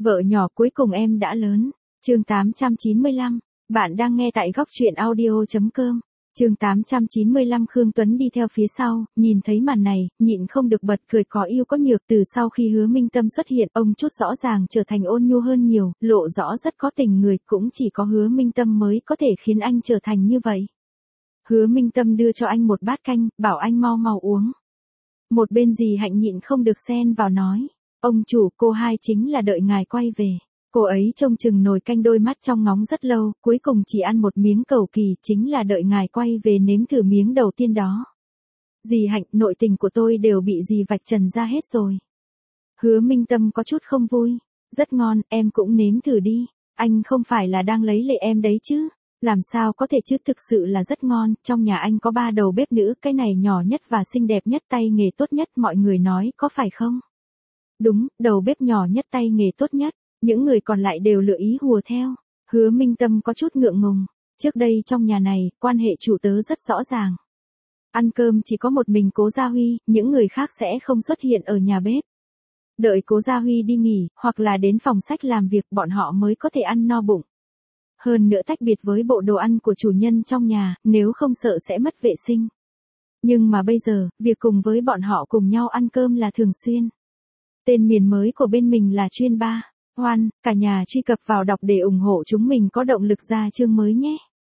Vợ nhỏ cuối cùng em đã lớn. Chương 895. Bạn đang nghe tại góc truyện audio.com. Chương 895. Khương Tuấn đi theo phía sau, nhìn thấy màn này, nhịn không được bật cười có yêu có nhược. Từ sau khi Hứa Minh Tâm xuất hiện, ông chút rõ ràng trở thành ôn nhu hơn nhiều, lộ rõ rất có tình người, cũng chỉ có Hứa Minh Tâm mới có thể khiến anh trở thành như vậy. Hứa Minh Tâm đưa cho anh một bát canh, bảo anh mau mau uống. Một bên dì Hạnh nhịn không được xen vào nói, ông chủ, cô hai chính là đợi ngài quay về. Cô ấy trông chừng nồi canh, đôi mắt trong ngóng rất lâu, cuối cùng chỉ ăn một miếng cầu kỳ, chính là đợi ngài quay về nếm thử miếng đầu tiên đó. Dì Hạnh, nội tình của tôi đều bị dì vạch trần ra hết rồi. Hứa Minh Tâm có chút không vui. Rất ngon, em cũng nếm thử đi. Anh không phải là đang lấy lệ em đấy chứ? Làm sao có thể chứ, thực sự là rất ngon. Trong nhà anh có 3 đầu bếp nữ, cái này nhỏ nhất và xinh đẹp nhất, tay nghề tốt nhất, mọi người nói có phải không? Đúng, đầu bếp nhỏ nhất, tay nghề tốt nhất. Những người còn lại đều lựa ý hùa theo. Hứa Minh Tâm có chút ngượng ngùng. Trước đây trong nhà này, quan hệ chủ tớ rất rõ ràng. Ăn cơm chỉ có một mình Cố Gia Huy, những người khác sẽ không xuất hiện ở nhà bếp. Đợi Cố Gia Huy đi nghỉ, hoặc là đến phòng sách làm việc, bọn họ mới có thể ăn no bụng. Hơn nữa tách biệt với bộ đồ ăn của chủ nhân trong nhà, nếu không sợ sẽ mất vệ sinh. Nhưng mà bây giờ, việc cùng với bọn họ cùng nhau ăn cơm là thường xuyên. Tên miền mới của bên mình là Chuyên Ba. Hoan, cả nhà truy cập vào đọc để ủng hộ chúng mình có động lực ra chương mới nhé.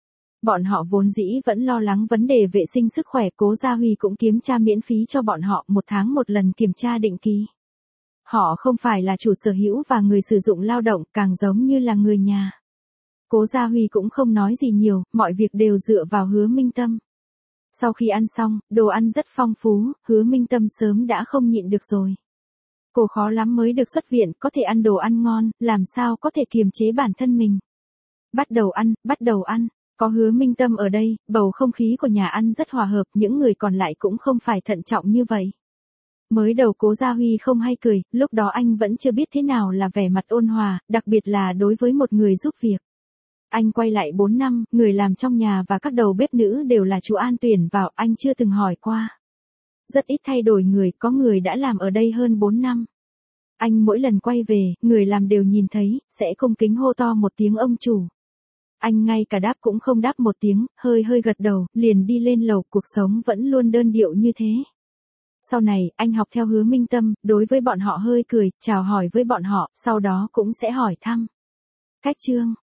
Bọn họ vốn dĩ vẫn lo lắng vấn đề vệ sinh sức khỏe, Cố Gia Huy cũng kiểm tra miễn phí cho bọn họ, 1 tháng 1 lần kiểm tra định kỳ. Họ không phải là chủ sở hữu và người sử dụng lao động, càng giống như là người nhà. Cố Gia Huy cũng không nói gì nhiều, mọi việc đều dựa vào Hứa Minh Tâm. Sau khi ăn xong, đồ ăn rất phong phú, Hứa Minh Tâm sớm đã không nhịn được rồi. Cô khó lắm mới được xuất viện, có thể ăn đồ ăn ngon, làm sao có thể kiềm chế bản thân mình. Bắt đầu ăn, có Hứa Minh Tâm ở đây, bầu không khí của nhà ăn rất hòa hợp, những người còn lại cũng không phải thận trọng như vậy. Mới đầu Cố Gia Huy không hay cười, lúc đó anh vẫn chưa biết thế nào là vẻ mặt ôn hòa, đặc biệt là đối với một người giúp việc. Anh quay lại 4 năm, người làm trong nhà và các đầu bếp nữ đều là chú An tuyển vào, anh chưa từng hỏi qua. Rất ít thay đổi người, có người đã làm ở đây hơn 4 năm. Anh mỗi lần quay về, người làm đều nhìn thấy, sẽ cung kính hô to một tiếng ông chủ. Anh ngay cả đáp cũng không đáp một tiếng, hơi gật đầu, liền đi lên lầu, cuộc sống vẫn luôn đơn điệu như thế. Sau này, anh học theo Hứa Minh Tâm, đối với bọn họ hơi cười, chào hỏi với bọn họ, sau đó cũng sẽ hỏi thăm. Cách chương